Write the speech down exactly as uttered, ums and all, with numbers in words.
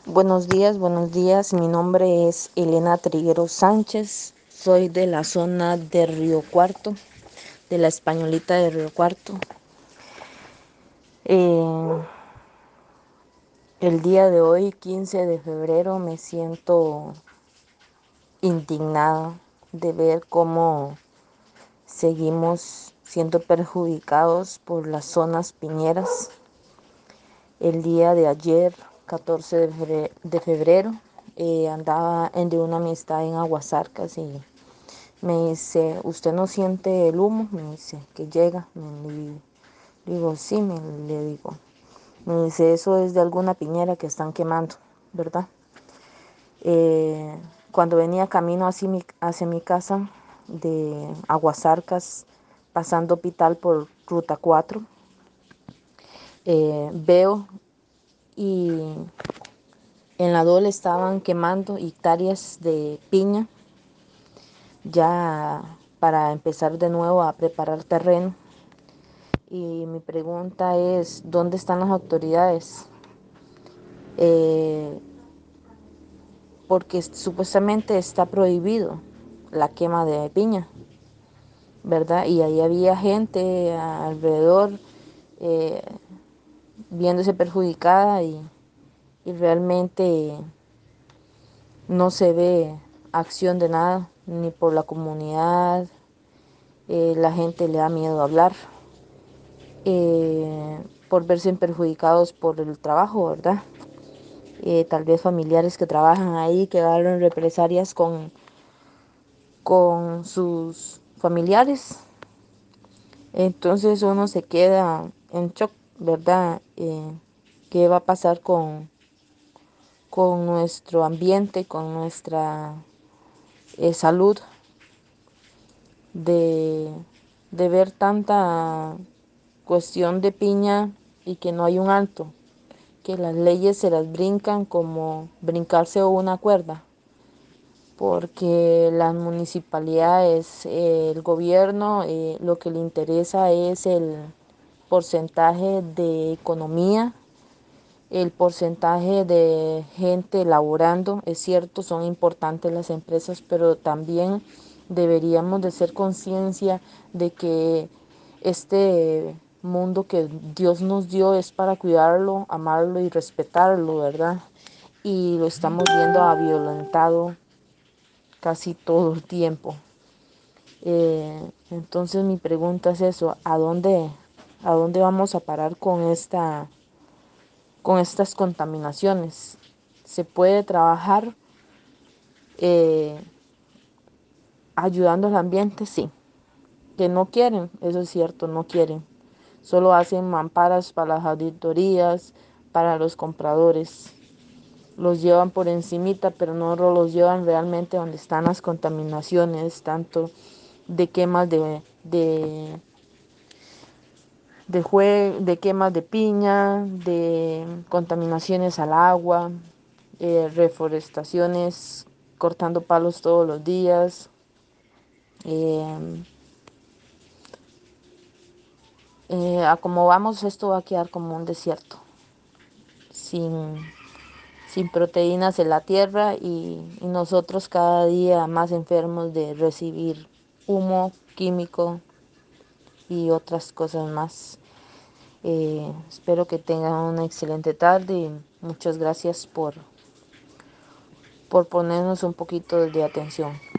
Buenos días, buenos días. Mi nombre es Elena Triguero Sánchez. Soy de la zona de Río Cuarto, de la Españolita de Río Cuarto. Eh, el día de hoy, quince de febrero, me siento indignada de ver cómo seguimos siendo perjudicados por las zonas piñeras. El día de ayer, catorce de febrero, eh, andaba en de una amistad en Aguasarcas y me dice, ¿usted no siente el humo? Me dice, que llega. Me digo, sí, me le digo. Me dice, eso es de alguna piñera que están quemando, ¿verdad? Eh, cuando venía camino hacia mi, hacia mi casa de Aguasarcas, pasando Pital por Ruta cuatro, eh, veo y en la Dole estaban quemando hectáreas de piña ya para empezar de nuevo a preparar terreno. Y mi pregunta es, ¿dónde están las autoridades? Eh, porque supuestamente está prohibido la quema de piña, ¿verdad? Y ahí había gente alrededor eh, viéndose perjudicada y, y realmente no se ve acción de nada, ni por la comunidad. Eh, la gente le da miedo hablar eh, por verse perjudicados por el trabajo, ¿verdad? Eh, tal vez familiares que trabajan ahí, que agarran represalias con, con sus familiares. Entonces uno se queda en shock, ¿verdad? Eh, ¿Qué va a pasar con, con nuestro ambiente, con nuestra eh, salud? De, de ver tanta cuestión de piña y que no hay un alto, que las leyes se las brincan como brincarse una cuerda, porque las municipalidades, eh, el gobierno, eh, lo que le interesa es el porcentaje de economía, el porcentaje de gente laborando. Es cierto, son importantes las empresas, pero también deberíamos de ser conciencia de que este mundo que Dios nos dio es para cuidarlo, amarlo y respetarlo, ¿verdad? Y lo estamos viendo a violentado casi todo el tiempo. Eh, entonces mi pregunta es eso, ¿a dónde, a dónde vamos a parar con esta, con estas contaminaciones? ¿Se puede trabajar eh, ayudando al ambiente? Sí. Que no quieren, eso es cierto, no quieren. Solo hacen mamparas para las auditorías, para los compradores. Los llevan por encimita, pero no los llevan realmente donde están las contaminaciones, tanto de quemas de, de, de, jue, de quemas de piña, de contaminaciones al agua, eh, reforestaciones, cortando palos todos los días. Eh, eh, a como vamos, esto va a quedar como un desierto, sin, sin proteínas en la tierra y, y nosotros cada día más enfermos de recibir humo químico y otras cosas más. Eh, espero que tengan una excelente tarde y muchas gracias por, por ponernos un poquito de atención.